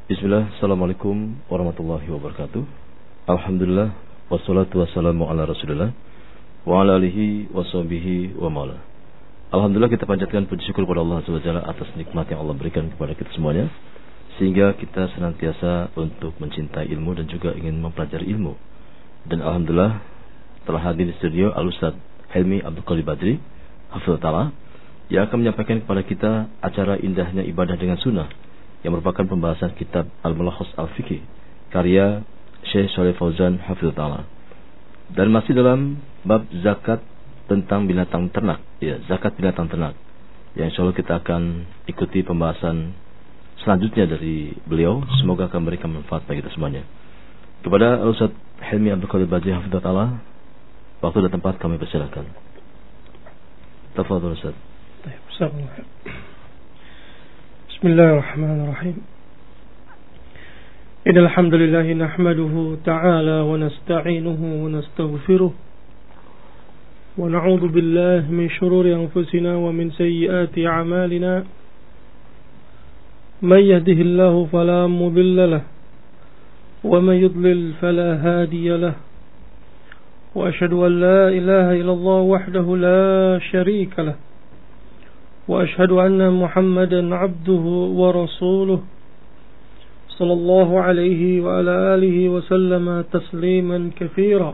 Bismillah, Assalamualaikum warahmatullahi wabarakatuh. Alhamdulillah, wassalatu wassalamu ala rasulillah wa ala alihi wa sahbihi wa ma'ala. Alhamdulillah, kita panjatkan puji syukur kepada Allah SWT atas nikmat yang Allah berikan kepada kita semuanya, sehingga kita senantiasa untuk mencintai ilmu dan juga ingin mempelajari ilmu. Dan Alhamdulillah telah hadir di studio Al-Ustaz Helmi Abdul Qadir Badri Hafizahullah Ta'ala, yang akan menyampaikan kepada kita acara indahnya ibadah dengan sunnah, yang merupakan pembahasan kitab Al-Mulakhas Al-Fiqhi karya Syekh Shalih Fauzan Hafizahullah Ta'ala. Dan masih dalam bab zakat tentang binatang ternak, ya, zakat binatang ternak, yang insyaallah kita akan ikuti pembahasan selanjutnya dari beliau. Semoga akan memberikan manfaat bagi kita semuanya. Kepada Ustaz Helmi Abdul Qadir Badri Hafizahullah Ta'ala, waktu dan tempat kami persilakan. Tafadhol Ustaz. Bismillahirrahmanirrahim. Innal hamdalillah nahmaduhu ta'ala wa nasta'inuhu wa nastaghfiruh wa na'udzu billahi min shururi anfusina wa min sayyiati a'malina. Man yahdihillahu fala mudilla lahu wa man yudlil fala hadiya lahu. Wa asyhadu an la ilaha illallah wahdahu la syarika lahu. وأشهد أن محمدا عبده ورسوله صلى الله عليه وعلى آله وسلم تسليما كثيرا.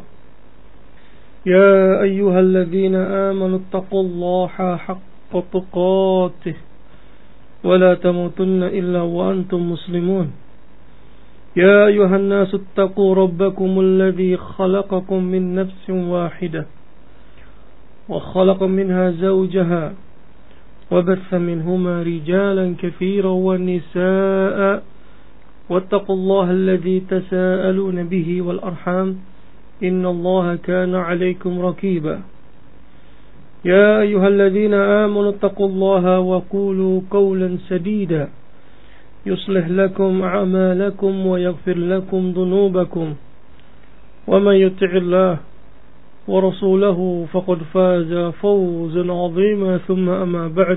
يا أيها الذين آمنوا اتقوا الله حق تقاته ولا تموتن إلا وأنتم مسلمون. يا أيها الناس اتقوا ربكم الذي خلقكم من نفس واحدة وخلق منها زوجها وبث منهما رجالا كثيرا ونساء واتقوا الله الذي تساءلون به والأرحام إن الله كان عليكم رقيبا. يا أيها الذين آمنوا اتقوا الله وقولوا قولا سديدا يصلح لكم أعمالكم ويغفر لكم ذنوبكم ومن يطع الله ورسوله فقد فاز فوزا عظيما. ثم أما بعد،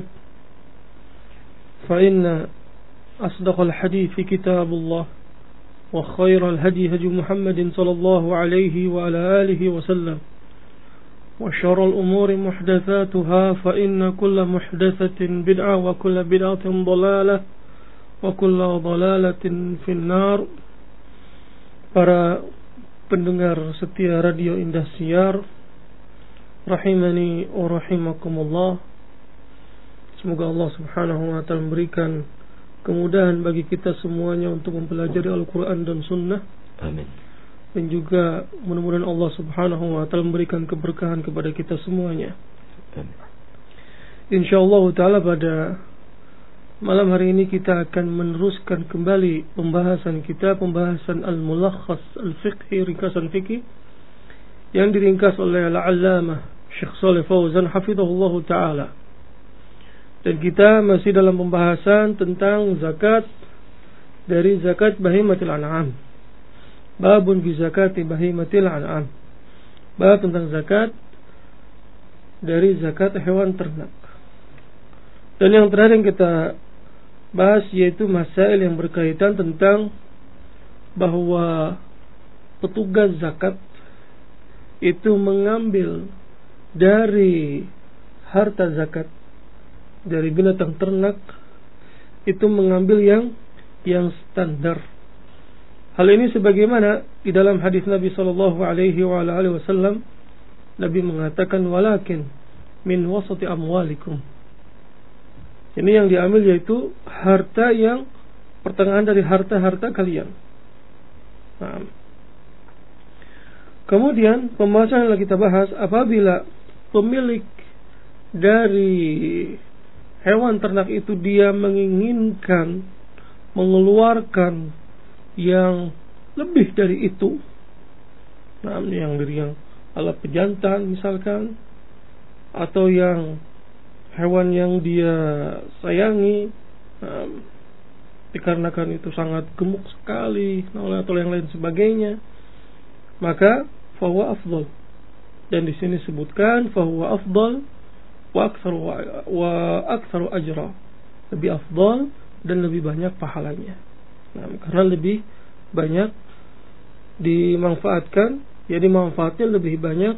فإن أصدق الحديث كتاب الله وخير الهدي هدي محمد صلى الله عليه وعلى آله وسلم وشر الأمور محدثاتها فإن كل محدثة بدعة وكل بدعة ضلالة وكل ضلالة في النار. Para pendengar setia Radio Indosiar, rahimani wa rahimakumullah. Semoga Allah Subhanahu wa ta'ala memberikan kemudahan bagi kita semuanya untuk mempelajari Al-Quran dan Sunnah. Amin. Dan juga mudah-mudahan Allah Subhanahu wa ta'ala memberikan keberkahan kepada kita semuanya. Amin. InsyaAllah ta'ala pada malam hari ini kita akan meneruskan kembali pembahasan Al-Mulakhas Al-Fiqhi, ringkasan fikih yang diringkas oleh Al-Allamah Syekh Shalih Fauzan Hafizahullah Ta'ala. Dan kita masih dalam pembahasan tentang zakat dari zakat bahimatil an'am. Babun bi zakati bahimatil an'am. Bab tentang zakat dari zakat hewan ternak. Dan yang terakhir yang kita bahas yaitu masail yang berkaitan tentang bahwa petugas zakat itu mengambil dari harta zakat dari binatang ternak, itu mengambil yang standar. Hal ini sebagaimana di dalam hadis Nabi sallallahu alaihi wasallam, Nabi mengatakan walakin min wasati amwalikum. Ini yang diambil yaitu harta yang pertengahan dari harta-harta kalian. Nah, kemudian pembahasan yang kita bahas, apabila pemilik dari hewan ternak itu dia menginginkan mengeluarkan yang lebih dari itu, nah, yang dari yang alat pejantan misalkan, atau yang hewan yang dia sayangi, dikarenakan itu sangat gemuk sekali, atau yang lain sebagainya, maka fahuwa afdal. Dan di sini sebutkan fahuwa afdal wa aktsaru ajra, lebih afdal dan lebih banyak pahalanya. Nah, karena lebih banyak dimanfaatkan, jadi manfaatnya lebih banyak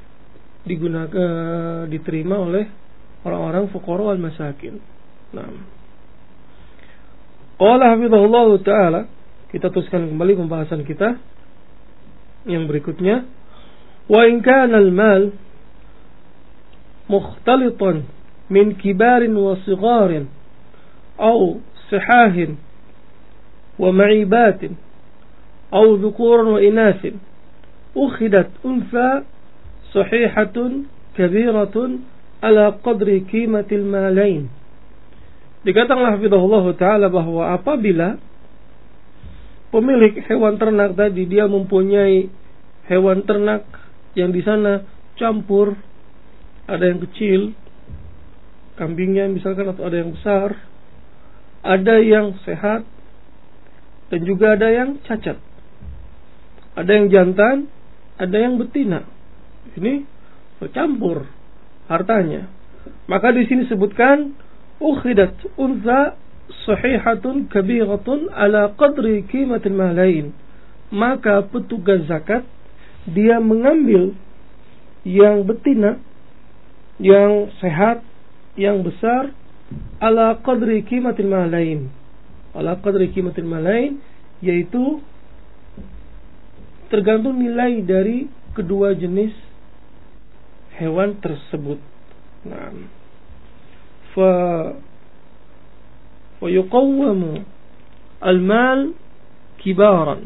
diterima oleh orang-orang fuqara wal masakin. Nah, qala hafizahullah taala, kita teruskan kembali pembahasan kita yang berikutnya. Wa in kana al-mal mukhtalitan min kibarin wa sigharin aw sihahin wa ma'ibatin aw dhukuran wa inasin ukhidat unsa sahihatun kabiratun ala qadri qimatil malain. Dikatakan hafizahullah taala bahwa apabila pemilik hewan ternak tadi dia mempunyai hewan ternak yang di sana campur, ada yang kecil kambingnya misalkan, atau ada yang besar, ada yang sehat dan juga ada yang cacat, ada yang jantan, ada yang betina. Ini bercampur hartanya. Maka di sini sebutkan ukhidat unsa sahihatun kabiratun ala qadri qimatil malain. Maka petugas zakat dia mengambil yang betina, yang sehat, yang besar, ala qadri qimatil malain. Ala qadri qimatil malain, yaitu tergantung nilai dari kedua jenis hewan tersebut. Nah, fa yuqawwamu al-mal kibaran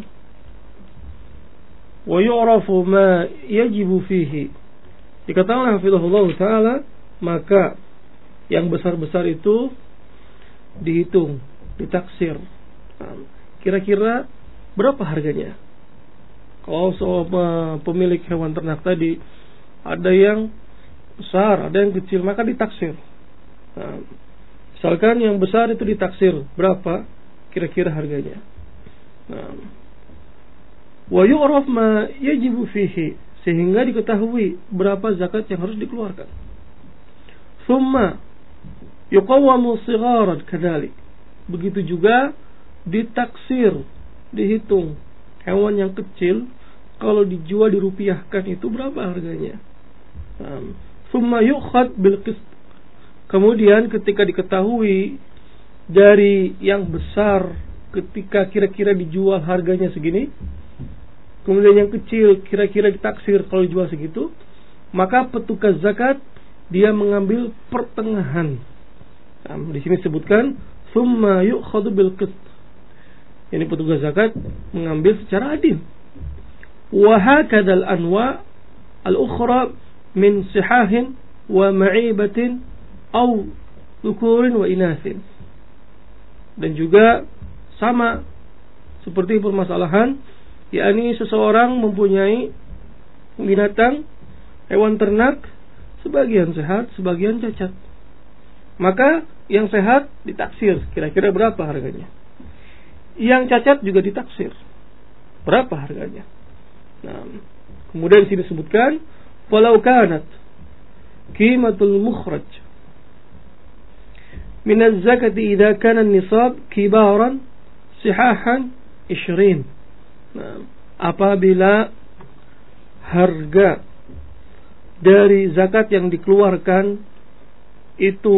wa yu'rafu ma yajibu fihi. Dikatakan hafizahullah taala, maka yang besar-besar itu dihitung, ditaksir. Kira-kira berapa harganya? Kalau pemilik hewan ternak tadi ada yang besar, ada yang kecil, maka ditaksir. Misalkan yang besar itu ditaksir berapa kira-kira harganya. Wa yu'raf ma yajibu fihi, sehingga diketahui berapa zakat yang harus dikeluarkan. Thumma yuqawwamu sigharan kadzalik. Begitu juga ditaksir, dihitung hewan yang kecil kalau dijual dirupiahkan itu berapa harganya. Thumma yu'khad bil qist. Kemudian ketika diketahui dari yang besar ketika kira-kira dijual harganya segini, kemudian yang kecil kira-kira ditaksir kalau dijual segitu, maka petugas zakat dia mengambil pertengahan. Di sini sebutkan thumma yu'khadu bil qist. Ini petugas zakat mengambil secara adil. Wa hakadzal anwa al-ukhra min sihahin wa ma'ibatin aw dhukurin wa inasin. Dan juga sama seperti permasalahan, yakni seseorang mempunyai binatang, hewan ternak, sebagian sehat, sebagian cacat. Maka yang sehat ditaksir, kira-kira berapa harganya. Yang cacat juga ditaksir, berapa harganya. Nah, kemudian di sini disebutkan walau kanat qimatul mukhraj min az-zakati idza kana an-nisab kibaran sihahan 20. Nah, apabila harga dari zakat yang dikeluarkan itu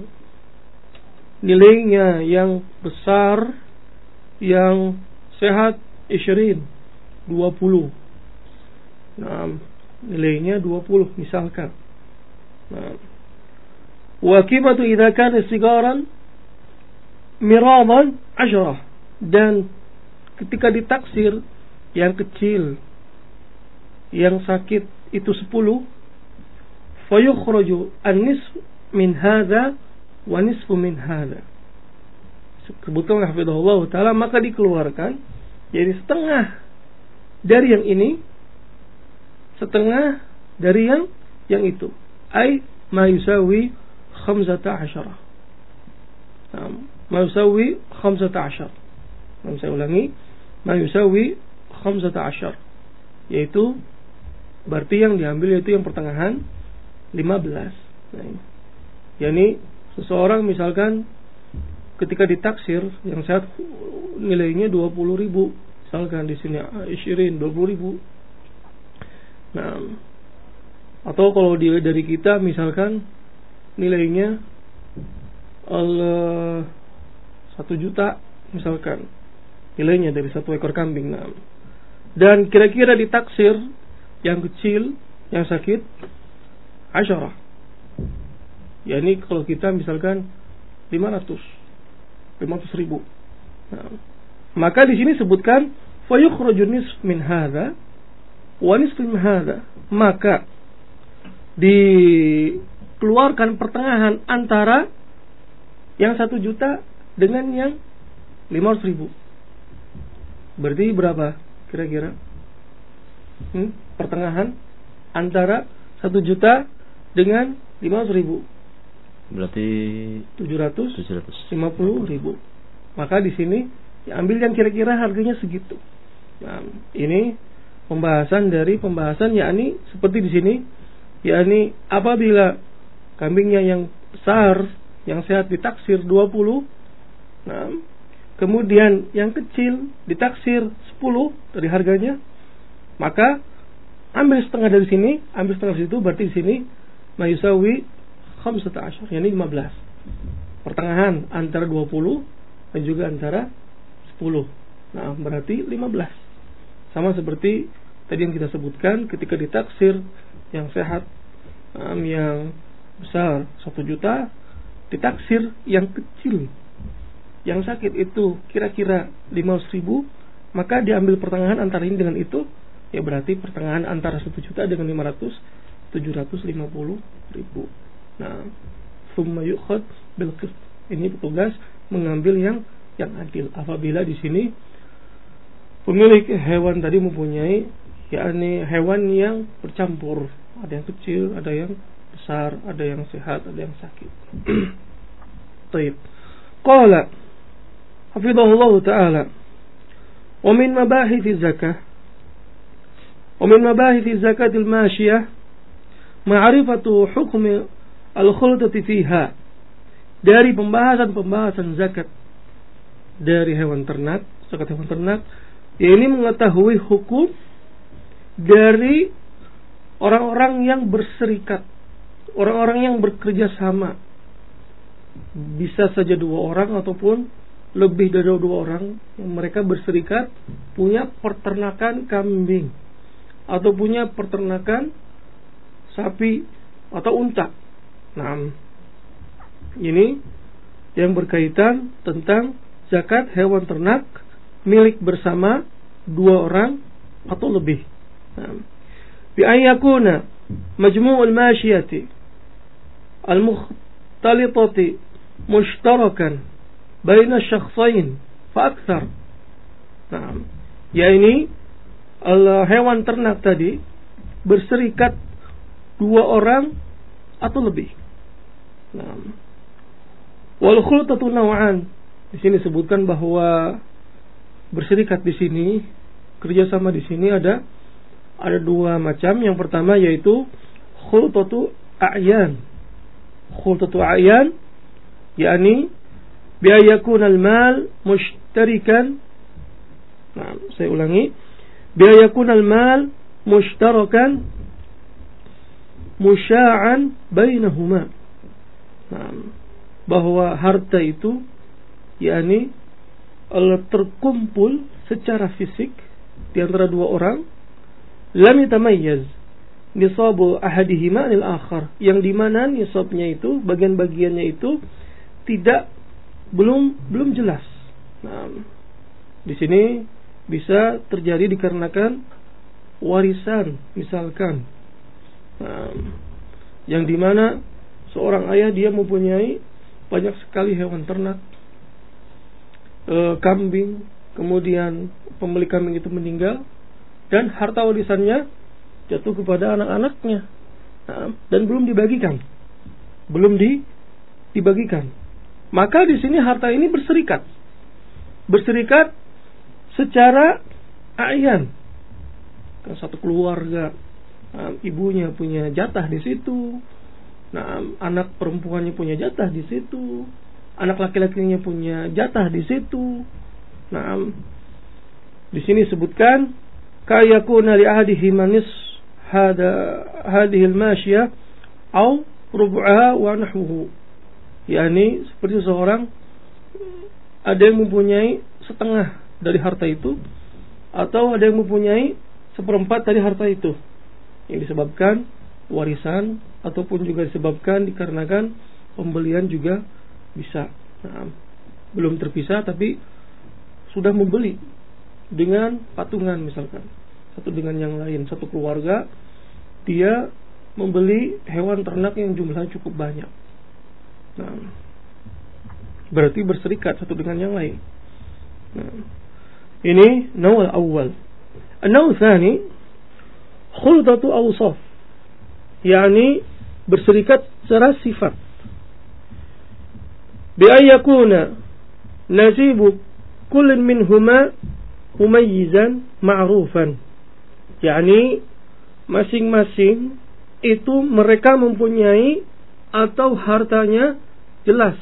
nilainya yang besar, yang sehat 20. Nah, nilainya 20 misalkan. Nah, wa qimatu idza kana sigaran miradan 10. Dan ketika ditaksir yang kecil, yang sakit itu 10, fa yukhraju an-nisf min hadza wa nisfu min hadza. Sebutkan hafizahullah taala, maka dikeluarkan jadi setengah dari yang ini, setengah dari yang itu. Ai ma yusawi 15. Ma yusawi 15. Saya ulangi, ma yusawi 15, yaitu berarti yang diambil yaitu yang pertengahan 15. Nah, yakni seseorang misalkan ketika ditaksir yang sehat nilainya 20.000. Misalkan di sini 20.000. Nah, atau kalau dari kita misalkan nilainya 1 juta misalkan nilainya dari 1 ekor kambing. Nah, dan kira-kira ditaksir yang kecil, yang sakit 10. Ya ini kalau kita misalkan 500.000. Nah, maka di sini sebutkan fayukhraju nisf min hadza wa nisf min hadza. Maka dikeluarkan pertengahan antara yang 1 juta dengan yang 500.000. Berarti berapa kira-kira? Pertengahan antara 1 juta dengan 500.000. Berarti 750.000. Maka di sini ambil yang kira-kira harganya segitu. Nah, ini pembahasan yakni seperti di sini, yakni apabila kambingnya yang besar, yang sehat ditaksir 20, nah, kemudian yang kecil ditaksir 10 dari harganya, maka ambil setengah dari sini, ambil setengah dari situ, berarti di sini mayusawi 15, yakni 15. Pertengahan antara 20 dan juga antara 10. Nah, berarti 15. Sama seperti tadi yang kita sebutkan ketika ditaksir yang sehat, yang besar 1 juta, ditaksir yang kecil, yang sakit itu kira-kira 500.000, maka diambil pertengahan antara ini dengan itu, ya berarti pertengahan antara 1 juta dengan 500, 750.000. Nah, summa yukhad bil qist. Ini petugas mengambil yang adil. Apabila di sini pemilik hewan tadi mempunyai yakni hewan yang bercampur, ada yang kecil, ada yang besar, ada yang sehat, ada yang sakit. Baik. Qala hafizahullah taala wa min mabahith zakah wa min mabahith zakatil mashiyah ma'rifatu hukmi al-khultati fiha. Dari pembahasan zakat dari hewan ternak, zakat hewan ternak, ini mengetahui hukum dari orang-orang yang berserikat, orang-orang yang bekerja sama. Bisa saja 2 orang ataupun lebih dari 2 orang yang mereka berserikat punya peternakan kambing atau punya peternakan sapi atau unta. Nah, ini yang berkaitan tentang zakat hewan ternak milik bersama 2 orang atau lebih. Bi ayyakuna majmu'ul mashiyati al-mukhtalitati mushtarakan baina syakhsain fa akthar. Nah, ya ini hewan ternak tadi berserikat 2 orang atau lebih. Nah, wal khultatu naw'an. Di sini sebutkan bahwa berserikat di sini, kerjasama di sini ada 2 macam. Yang pertama yaitu khultatu a'yan. Khultatu a'yan yakni bi ayakuna al-mal mushtarikan. Nah, saya ulangi. Bi ayakuna al-mal mushtarakan musya'an bainahuma. Nah, bahwa harta itu yakni terkumpul secara fisik di antara 2 orang, lam yatamayyaz nisabu ahadihima anil akhar, yang dimana nisabnya itu, bagian-bagiannya itu belum jelas. Nah, di sini bisa terjadi dikarenakan warisan misalkan. Nah, yang dimana seorang ayah dia mempunyai banyak sekali hewan ternak, kambing, kemudian pemilik kambing itu meninggal dan harta warisannya jatuh kepada anak-anaknya, dan belum dibagikan, dibagikan. Maka di sini harta ini berserikat secara a'yan. Kan satu keluarga, ibunya punya jatah di situ. Nah, anak perempuannya punya jatah di situ, anak laki-lakinya punya jatah di situ. Nah, di sini sebutkan kayakuna li ahadihi manis hadhihi al-mashiyah au rubu'aha wa nahwuhu. Yani seperti seorang ada yang mempunyai setengah dari harta itu, atau ada yang mempunyai seperempat dari harta itu, yang disebabkan warisan, ataupun juga disebabkan dikarenakan pembelian juga bisa. Nah, belum terpisah tapi sudah membeli dengan patungan, misalkan satu dengan yang lain, satu keluarga dia membeli hewan ternak yang jumlahnya cukup banyak. Nah, berarti berserikat satu dengan yang lain. Nah, ini naw al-awwal. An-naw tsani khultatu awsaf, yakni berserikat secara sifat. Bi ayyakuna nasibu kullin minhuma mumayyizan ma'rufan, yakni masing-masing itu mereka mempunyai atau hartanya jelas.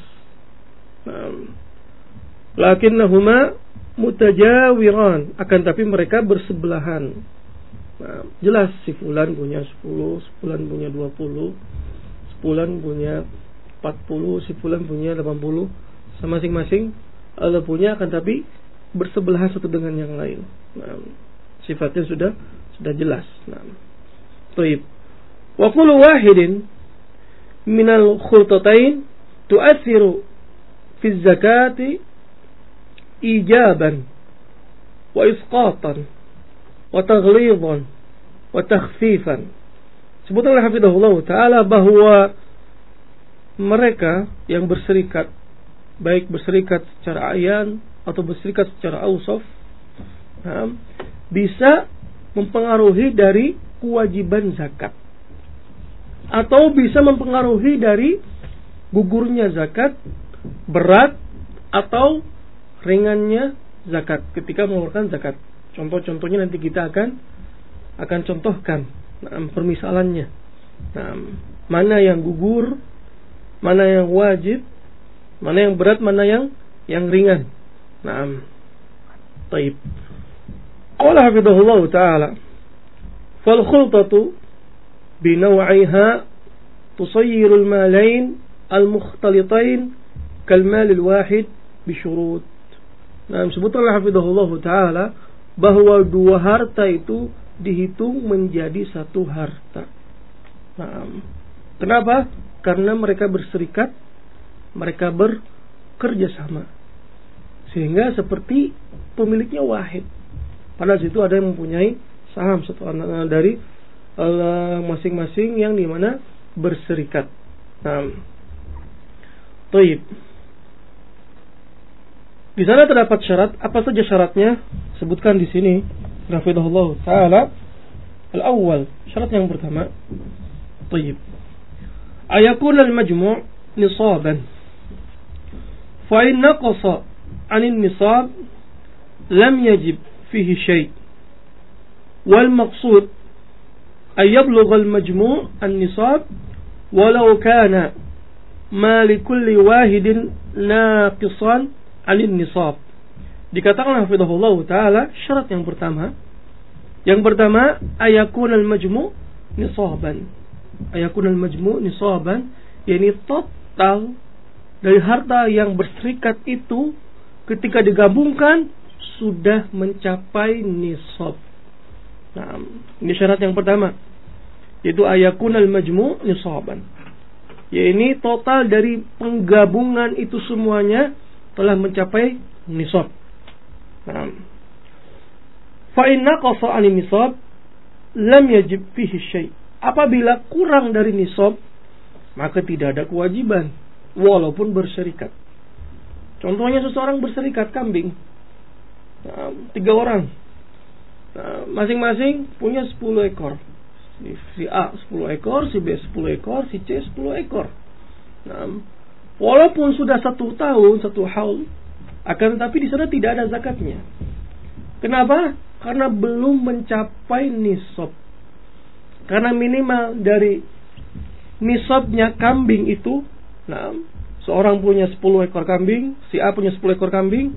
Lakinnahuma mutajawiran, akan tapi mereka bersebelahan. Nah, jelas si fulan punya 10, si fulan punya 20, si fulan punya 40, si fulan punya 80. Masing-masing ada punya, akan tapi bersebelahan satu dengan yang lain. Nah, sifatnya sudah jelas. Nah, taib. Wa kullu wahidin minal khultatain tu'athiru fi zakati ijaban wa isqatan wa taghlidan wa takhfifan. Sebutkan oleh hafizahullah ta'ala bahwa mereka yang berserikat, baik berserikat secara ayan atau berserikat secara awsaf, bisa mempengaruhi dari kewajiban zakat, atau bisa mempengaruhi dari gugurnya zakat, berat atau ringannya zakat ketika mengeluarkan zakat. Contoh-contohnya nanti kita akan contohkan permisalannya. Nah, mana yang gugur, mana yang wajib, mana yang berat, mana yang ringan. Nah, taib. Qala hafidhahullah ta'ala, fal khultatu binaw'iha tusayyiru al-malain al-mukhtalitain kal mal al-wahid bi syurut. Nah, disebutkan oleh hafidhahullah ta'ala bahwa dua harta itu dihitung menjadi satu harta. Nah, kenapa? Karena mereka berserikat, mereka bekerja sama, sehingga seperti pemiliknya wahid. Pada situ ada yang mempunyai saham satu dari masing-masing yang dimana berserikat. Nah, taib. Di sana terdapat syarat. Apa saja syaratnya? Sebutkan di sini. Hafizahullah ta'ala. Al-awwal, syarat yang pertama. Taib. Ayakun al-majmu' nisaban. Fa in naqasa 'anil nisab lam yajib fihi syai'. Wal maqsud ay yablugha al-majmu' an-nisab walau kana ma li kulli wahidin naqisan 'anil nisab. Dikatakan hafizahullah ta'ala syarat yang pertama. Yang pertama, ayakun al-majmu' nisaban. Ayakun al-majmu' nisaban, yakni total dari harta yang berserikat itu ketika digabungkan sudah mencapai nisab. Nah, ini syarat yang pertama, yaitu ayakun al-majmu' nisaban. Yakni total dari penggabungan itu semuanya telah mencapai nisab. Nah, fa in naqasa 'anil nisab lam yajib fihi syai'. Apabila kurang dari nisab, maka tidak ada kewajiban walaupun berserikat. Contohnya seseorang berserikat kambing, 3 orang, masing-masing punya 10 ekor. Si A 10 ekor, si B 10 ekor, si C 10 ekor. Walaupun sudah 1 tahun, 1 haul, akan tetapi di sana tidak ada zakatnya. Kenapa? Karena belum mencapai nisab. Karena minimal dari nisabnya kambing itu, seorang punya 10 ekor kambing, si A punya 10 ekor kambing,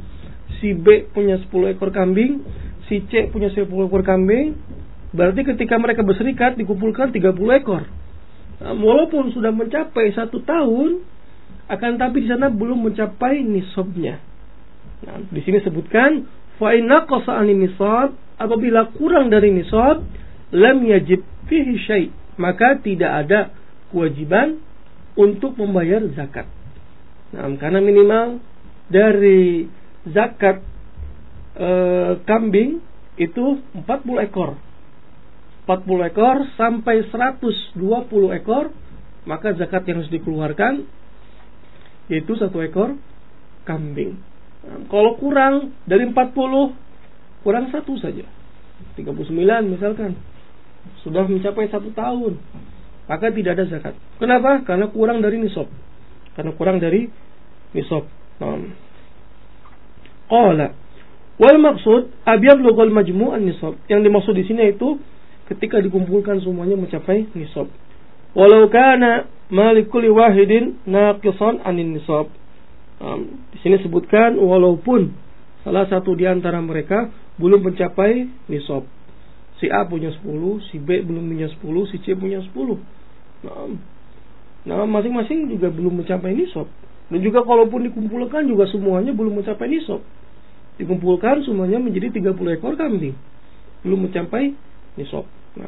si B punya 10 ekor kambing, si C punya 10 ekor kambing, berarti ketika mereka berserikat dikumpulkan 30 ekor. Nah, walaupun sudah mencapai 1 tahun, akan tapi di sana belum mencapai nisabnya. Nah, di sini sebutkan fa in naqasa an nisab, apabila kurang dari nisab, lam yajib fihi syai', maka tidak ada kewajiban untuk membayar zakat. Nah, karena minimal dari zakat kambing itu 40 ekor. 40 ekor sampai 120 ekor, maka zakat yang harus dikeluarkan yaitu 1 ekor kambing. Nah, kalau kurang dari 40, kurang 1 saja, 39 misalkan, sudah mencapai 1 tahun, maka tidak ada zakat. Kenapa? Karena kurang dari nisab. Qala wal maksud abyablugul majmu' an-nisab. Yang dimaksud di sini itu ketika dikumpulkan semuanya mencapai nisab. Walau kana malikul wahidin naqisan anin nisab. Di sini sebutkan walaupun salah satu di antara mereka belum mencapai nisab. Si A punya 10, si B belum punya 10, si C punya 10. Nah, masing-masing juga belum mencapai nisab. Dan juga kalaupun dikumpulkan juga semuanya belum mencapai nisab. Dikumpulkan semuanya menjadi 30 ekor kambing, belum mencapai nisab.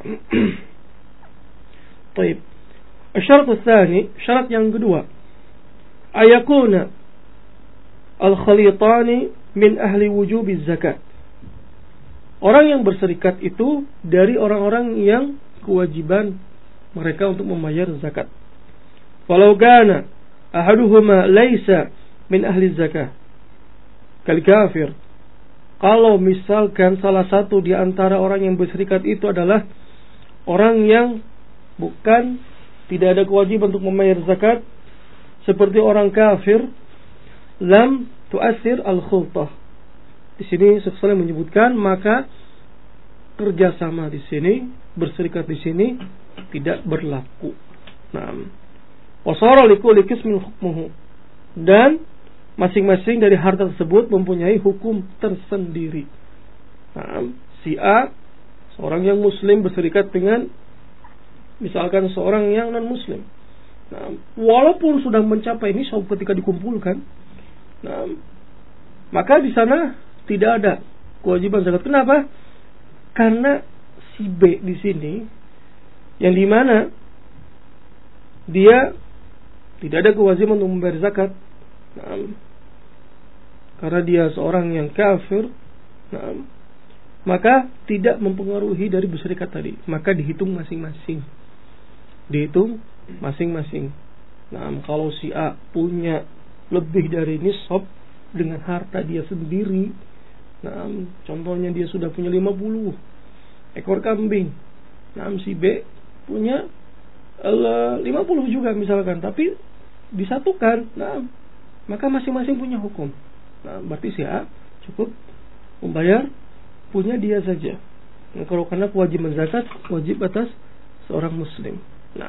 Baik. Syarat tsani, syarat yang kedua, ayakuna al-khalitani min ahli wujubiz zakat. Orang yang berserikat itu dari orang-orang yang kewajiban mereka untuk membayar zakat. Walau kana ahaduhuma laisa min ahli zakah kal kafir. Kalau misalkan salah satu di antara orang yang berserikat itu adalah orang yang bukan, tidak ada kewajiban untuk membayar zakat, seperti orang kafir, lam tu'assir al-khultah. Di sini Syekh Shalih menyebutkan maka kerjasama di sini, berserikat di sini tidak berlaku. Nah, wasara likulli qismin hukmuhu, dan masing-masing dari harta tersebut mempunyai hukum tersendiri. Nah, si A seorang yang muslim berserikat dengan misalkan seorang yang non muslim. Nah, walaupun sudah mencapai nisab ketika dikumpulkan, nah, maka di sana tidak ada kewajiban zakat. Kenapa? Karena si B di sini yang dimana dia tidak ada kewajiban untuk membayar zakat. Nah, karena dia seorang yang kafir, nah, maka tidak mempengaruhi dari berserikat tadi. Maka dihitung masing-masing. Nah, kalau si A punya lebih dari nisab dengan harta dia sendiri, nah, contohnya dia sudah punya 50 ekor kambing. Nah, si B punya 50 juga misalkan, tapi disatukan. Nah, maka masing-masing punya hukum. Nah, berarti si A cukup membayar punya dia saja. Nah, kalau karena kewajiban zakat wajib atas seorang muslim. Nah.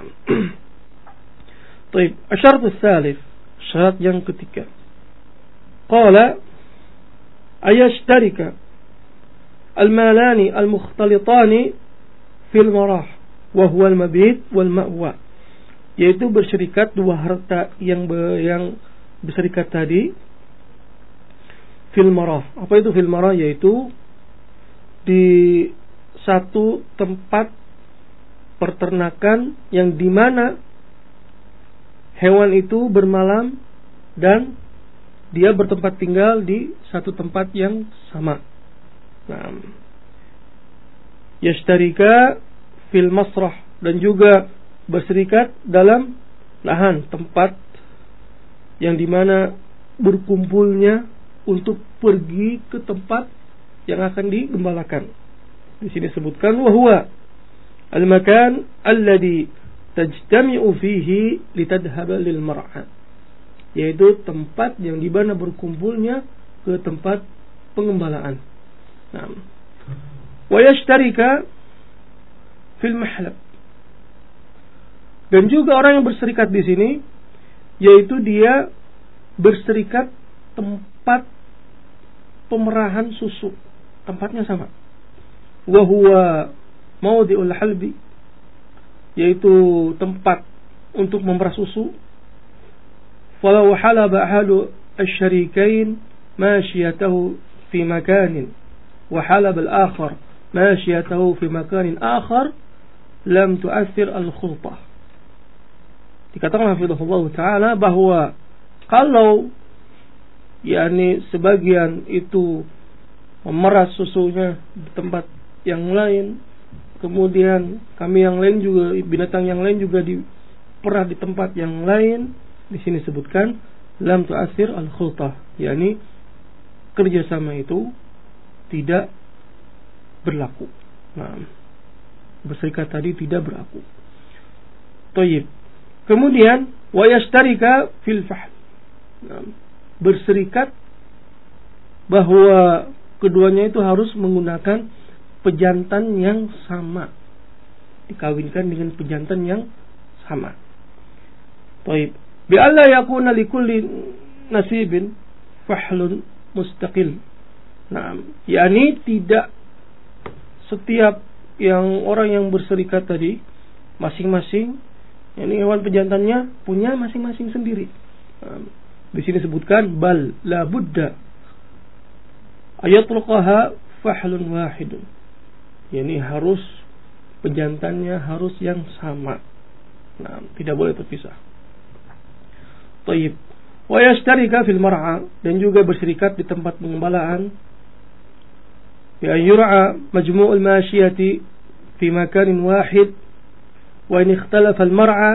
Baik, syarat tsalits, syarat yang ketiga. Qala ayashtarika al-malani al-mukhtalitani fil marah wa huwa al-mabit wal ma'wa. Yaitu berserikat dua harta yang berserikat tadi fil marah. Apa itu fil marah? Yaitu di satu tempat peternakan yang dimana hewan itu bermalam dan dia bertempat tinggal di satu tempat yang sama. Nah, yashtarika fil masrah, dan juga berserikat dalam lahan tempat yang dimana berkumpulnya untuk pergi ke tempat yang akan digembalakan. Di sini sebutkan wahwa al-makan alladhi tajtami'u fihi litadhhaba lil mar'a, yaitu tempat yang di mana berkumpulnya ke tempat pengembalaan. Nah, wa yashtarika fil mahlab, dan juga orang yang berserikat di sini yaitu dia berserikat tempat pemerahan susu, tempatnya sama. Wa huwa mawdi'ul halbi, yaitu tempat untuk memerah susu. Falau halaba ahadu asy-syarikain mashiyatahu fi makanin wa halaba al-akhar mashiyatahu fi makanin akhar lam tu'athir al-khultah. Dikatakan hafizahullah ta'ala bahwa kalau sebagian itu memerah susunya di tempat yang lain, kemudian kami yang lain juga, binatang yang lain juga diperah di tempat yang lain, di sini sebutkan lam tu'athir al-khultah, yakni kerjasama itu tidak berlaku. Nah, berserikat tadi tidak berlaku. Thayyib. Kemudian wa yashtarika fil fahl. Nah, berserikat bahwa keduanya itu harus menggunakan pejantan yang sama, dikawinkan dengan pejantan yang sama. Thayyib. Bi alla yakuna likulli nasibin fahlun mustaqil. Nah, yakni tidak setiap yang orang yang berserikat tadi masing-masing, yakni hewan pejantannya punya masing-masing sendiri. Nah, di sini sebutkan bal la budda ayatluqaha fahlun wahidun. yakni harus pejantannya harus yang sama. Nah, tidak boleh terpisah. Thayyib. Wa yashtarika fil mar'a, dan juga berserikat di tempat pengembalaan. Ya yur'a majmu'ul mashiyati fi makanin wahid, wa in ikhtalafa al mar'a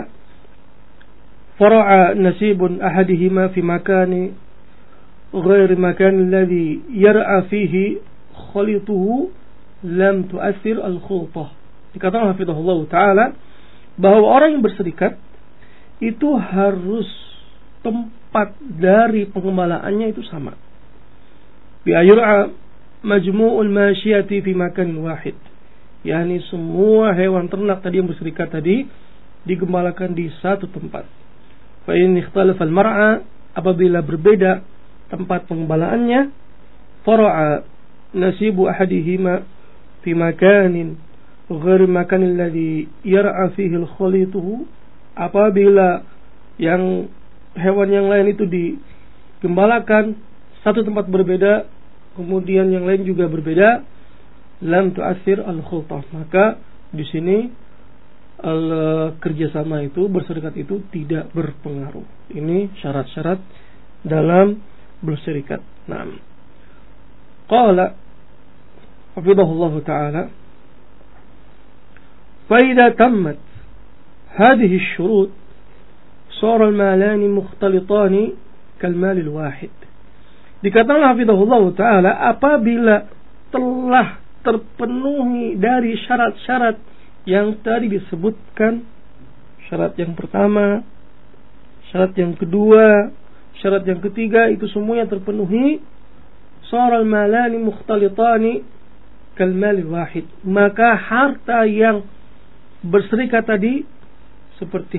فرع نسيب أحدهما في مكان غير مكان الذي يرعى فيه خليطه لم تؤثر الخلطة. Dikatakan hafizahullah ta'ala bahwa orang yang berserikat itu harus tempat dari pengembalaannya itu sama. Bi ayur'a majmu'ul masyiyati fi makanin wahid, yakni semua hewan ternak tadi yang berserikat tadi digembalakan di satu tempat. Fa in ikhtalafa al-mar'a, apabila berbeda tempat pengembalaannya, fara'a nasibu ahadihima fi makanin ghairi makan alladhi yar'a fihi al-khalituhu, apabila yang hewan yang lain itu digembalakan satu tempat berbeda, kemudian yang lain juga berbeda, lam tu'athir al-khultah, maka di sini kerjasama itu, berserikat itu tidak berpengaruh. Ini syarat-syarat dalam berserikat. Nah, qala hafizahullah ta'ala, fa idza tammat hadhihi asy-syurut sara al-malani mukhtalitani kal-mal al-wahid. Dikatakan hafizahullah ta'ala, apabila telah terpenuhi dari syarat-syarat yang tadi disebutkan, syarat yang pertama, syarat yang kedua, syarat yang ketiga, itu semuanya terpenuhi, saral malani mukhtalitani kal mal wahid, maka harta yang berserikat tadi seperti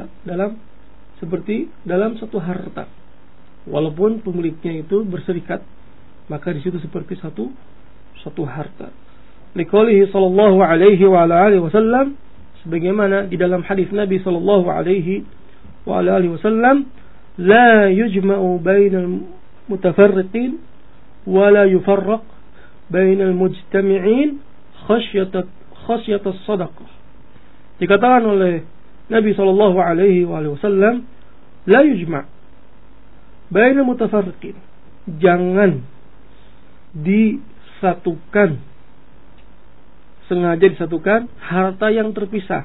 dalam satu harta, walaupun pemiliknya itu berserikat, maka di situ seperti satu harta. Liqaulihi sallallahu alaihi wa ala alihi wasallam, sebagaimana di dalam hadis Nabi sallallahu alaihi wa ala alihi wasallam, la yujma'u bainal mutafarriqin wa la yufarraq bainal mujtami'in khasyata as-sadaqah. Dikatakan oleh Nabi sallallahu alaihi wa alihi wasallam, la yujma' bainal mutafarriqin, jangan disatukan, sengaja disatukan harta yang terpisah,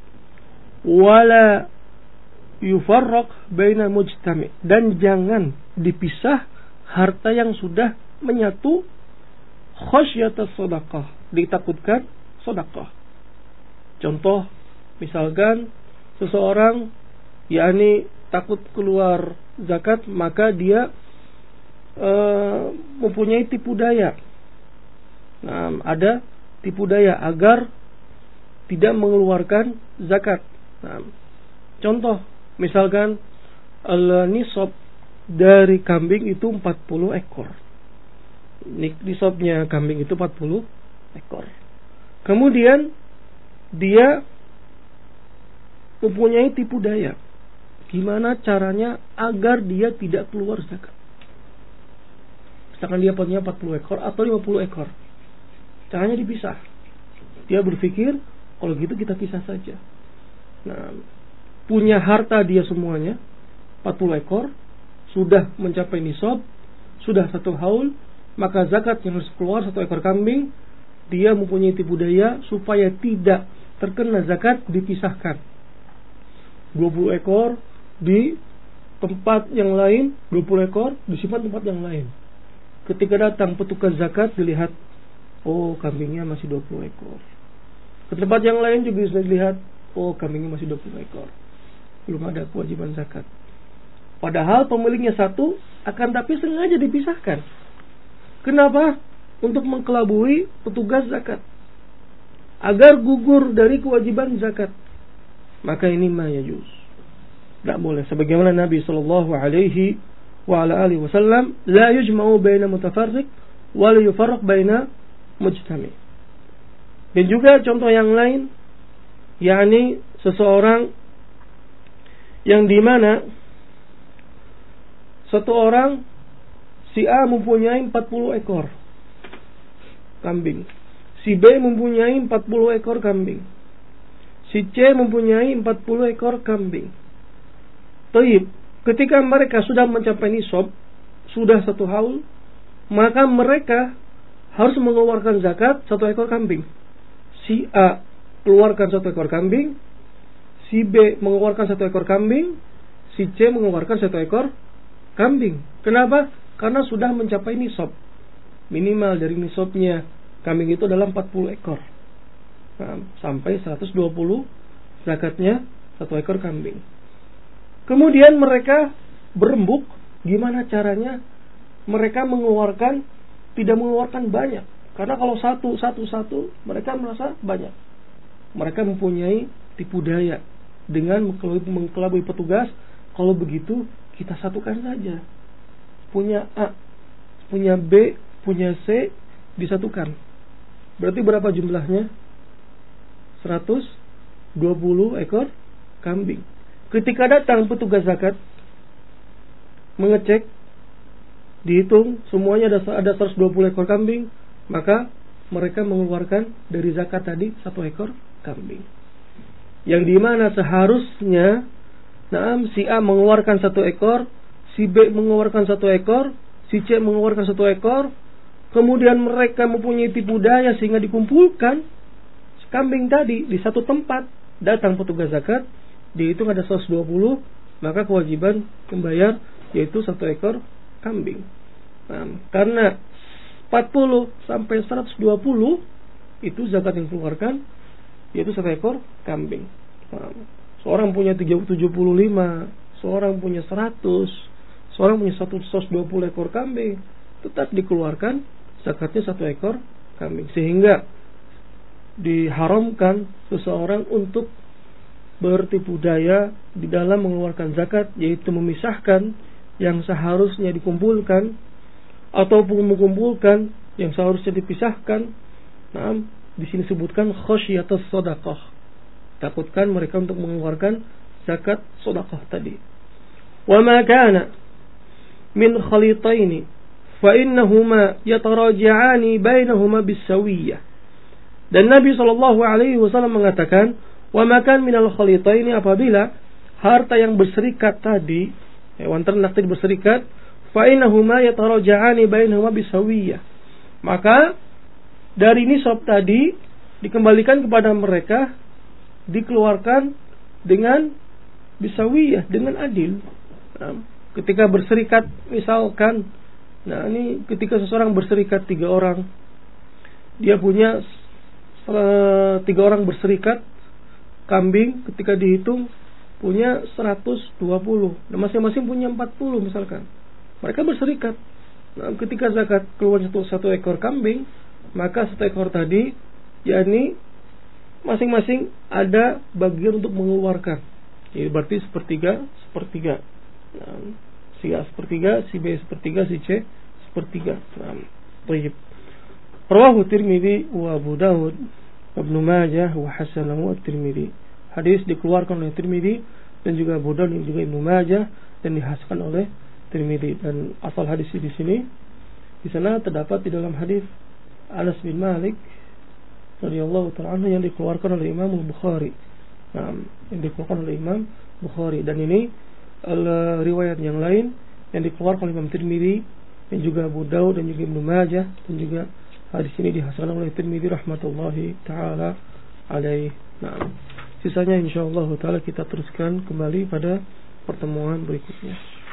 wala yufarraq baina mujtami', dan jangan dipisah harta yang sudah menyatu, khasyata sedekah, ditakutkan sedekah. Contoh, misalkan seseorang yakni takut keluar zakat, maka dia mempunyai tipu daya. Nah, ada tipu daya agar tidak mengeluarkan zakat. Nah, contoh, misalkan nisab dari kambing itu 40 ekor. nisabnya kambing itu 40 ekor. Kemudian dia mempunyai tipu daya. Gimana caranya agar dia tidak keluar zakat? Misalkan dia punya 40 ekor atau 50 ekor. Caranya dipisah. Dia berpikir, kalau gitu kita pisah saja. Nah, punya harta dia semuanya 40 ekor, sudah mencapai nisab, sudah 1 haul, maka zakat yang harus keluar 1 ekor kambing. Dia mempunyai tipu daya supaya tidak terkena zakat, dipisahkan. 20 ekor di tempat yang lain, 20 ekor disimpan tempat yang lain. Ketika datang petugas zakat, dilihat, oh kambingnya masih 20 ekor. Ke tempat yang lain juga sudah dilihat, oh kambingnya masih 20 ekor. Belum ada kewajiban zakat. Padahal pemiliknya 1, akan tapi sengaja dipisahkan. Kenapa? Untuk mengkelabui petugas zakat, agar gugur dari kewajiban zakat. Maka ini ma yajuz, tidak boleh. Sebagaimana Nabi sallallahu alaihi wa ala alihi wasallam, la yujma'u baina mutafarriq wa la yufarraq baina mujtami'. Dan juga contoh yang lain, yakni seseorang yang dimana satu orang, si A mempunyai 40 ekor kambing, si B mempunyai 40 ekor kambing, si C mempunyai 40 ekor kambing. Taib, ketika mereka sudah mencapai nisab, sudah 1 haul, maka mereka harus mengeluarkan zakat 1 ekor kambing. Si A keluarkan 1 ekor kambing, si B mengeluarkan 1 ekor kambing, si C mengeluarkan 1 ekor kambing. Kenapa? Karena sudah mencapai nisab. Minimal dari nisabnya kambing itu adalah 40 ekor. Nah, sampai 120 zakatnya 1 ekor kambing. Kemudian mereka berembuk, gimana caranya mereka mengeluarkan, tidak mengeluarkan banyak. Karena kalau satu mereka merasa banyak. Mereka mempunyai tipu daya dengan mengkelabui petugas. Kalau begitu kita satukan saja. Punya A, punya B, punya C disatukan. Berarti berapa jumlahnya? 120 ekor kambing. Ketika datang petugas zakat, mengecek, dihitung semuanya ada 120 ekor kambing, maka mereka mengeluarkan dari zakat tadi 1 ekor kambing. Yang dimana seharusnya si A mengeluarkan 1 ekor, si B mengeluarkan 1 ekor, si C mengeluarkan 1 ekor. Kemudian mereka mempunyai tipu daya sehingga dikumpulkan kambing tadi di satu tempat. Datang petugas zakat, dihitung ada 120, maka kewajiban membayar yaitu 1 ekor kambing. Nah, karena 40 sampai 120 itu zakat yang dikeluarkan yaitu 1 ekor kambing. Nah, seorang punya 75, seorang punya 100, seorang punya 120 ekor kambing, tetap dikeluarkan zakatnya 1 ekor kambing. Sehingga diharamkan seseorang untuk bertipu daya di dalam mengeluarkan zakat, yaitu memisahkan yang seharusnya dikumpulkan ataupun mengumpulkan yang seharusnya dipisahkan. Nah, di sini sebutkan khasyiatus shadaqah, takutkan mereka untuk mengeluarkan zakat sedekah tadi. Wa ma kana min khalitaini fa innahuma yataraja'ani bainahuma bisawiyah. Dan Nabi sallallahu alaihi wasallam mengatakan, wa ma kan minal khalitaini, apabila harta yang berserikat tadi, hewan ternak tadi berserikat, fa innahuma yataraja'ani bainahuma bisawiyah, maka dari nisab tadi dikembalikan kepada mereka, dikeluarkan dengan bisawiyah, dengan adil. Nah, ketika berserikat misalkan, nah ini ketika seseorang berserikat 3 orang, dia punya 3 orang berserikat kambing, ketika dihitung punya 120, dan masing-masing punya 40 misalkan. Mereka berserikat. Nah, ketika zakat keluar 1 ekor kambing, maka 1 ekor tadi, yakni masing-masing ada bagian untuk mengeluarkan. Jadi berarti sepertiga. Nah, si A sepertiga, si B sepertiga, si C sepertiga. Nah, Baik. Rawahu Tirmidzi wa Abu Dawud wa Ibnu Majah wa hasanahu at-Tirmidzi. Hadis dikeluarkan oleh Tirmidzi dan juga Abu Dawud dan juga Ibnu Majah dan dihasankan oleh Tirmidzi. Dan asal hadis di sini, di sana terdapat di dalam hadis Anas bin Malik radhiyallahu ta'ala anhu yang dikeluarkan oleh Imam Bukhari. Yang dikeluarkan oleh Imam Bukhari, dan ini riwayat yang lain yang dikeluarkan oleh Imam Tirmidzi dan juga Abu Dawud dan juga Ibnu Majah, dan juga hadis ini dihasankan oleh Tirmidzi rahmatullahi taala alaihi. Nah, sisanya insyaallah taala kita teruskan kembali pada pertemuan berikutnya.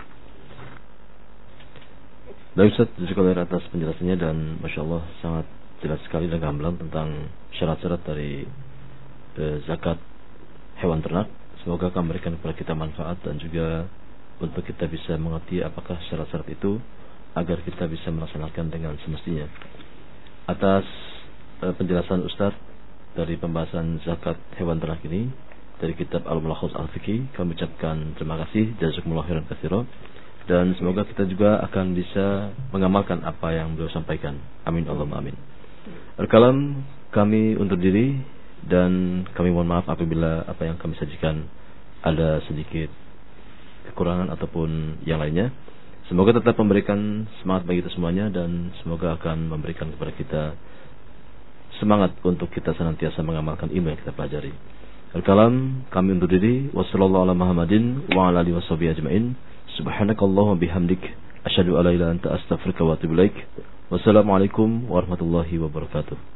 Baik Ustaz, terima kasih atas penjelasannya, dan Masya Allah sangat jelas sekali dan gamblang tentang syarat-syarat dari zakat hewan ternak. Semoga akan memberikan kepada kita manfaat dan juga untuk kita bisa mengerti apakah syarat-syarat itu agar kita bisa melaksanakan dengan semestinya. Atas penjelasan Ustaz dari pembahasan zakat hewan ternak ini dari kitab Al-Mulakhas Al-Fiqhi, kami ucapkan terima kasih, jazakumullah khairan katsiran, dan semoga kita juga akan bisa mengamalkan apa yang beliau sampaikan. Amin Allahumma amin. Al-kalam kami undur diri, dan kami mohon maaf apabila apa yang kami sajikan ada sedikit kekurangan ataupun yang lainnya. Semoga tetap memberikan semangat bagi kita semuanya, dan semoga akan memberikan kepada kita semangat untuk kita senantiasa mengamalkan ilmu yang kita pelajari. Al-kalam kami undur diri. Wassallallahu ala Muhammadin wa ala alihi washabihi ajmain. Subhanakallahumma bihamdik asyhadu an la ilaha illa anta astaghfiruka wa atubu ilaik. Wassalamualaikum warahmatullahi wabarakatuh.